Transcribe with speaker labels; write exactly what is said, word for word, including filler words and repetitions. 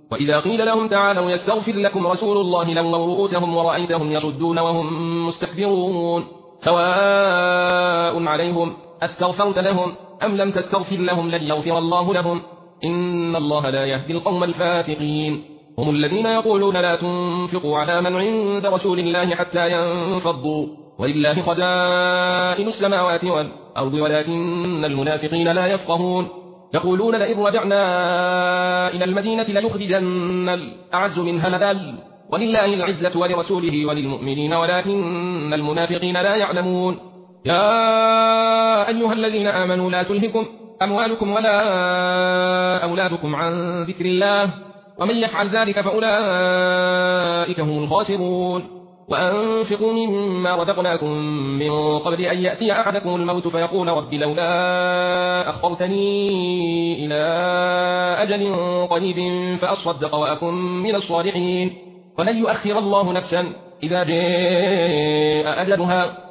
Speaker 1: وإذا قيل لهم تعالوا يستغفر لكم رسول الله لووا رؤوسهم ورأيتهم يصدون وهم مستكبرون سواء عليهم أستغفرت لهم أم لم تستغفر لهم لن يغفر الله لهم إن الله لا يهدي القوم الفاسقين هم الذين يقولون لا تنفقوا على من عند رسول الله حتى ينفضوا ولله خزائن السماوات والأرض ولكن المنافقين لا يفقهون يقولون لئن رجعنا إلى المدينة ليخرجن الأعز منها الأذل ولله العزة ولرسوله وللمؤمنين ولكن المنافقين لا يعلمون يا أيها الذين آمنوا لا تلهكم أموالكم ولا أولادكم عن ذكر الله ومن يفعل ذلك فأولئك هم الخاسرون وأنفقوا مما رزقناكم من قبل أن يأتي أحدكم الموت فيقول رب لولا أخرتني إلى أجل قريب فأصدق وأكن من الصالحين ولن يؤخر الله نفسا إذا جاء أجلها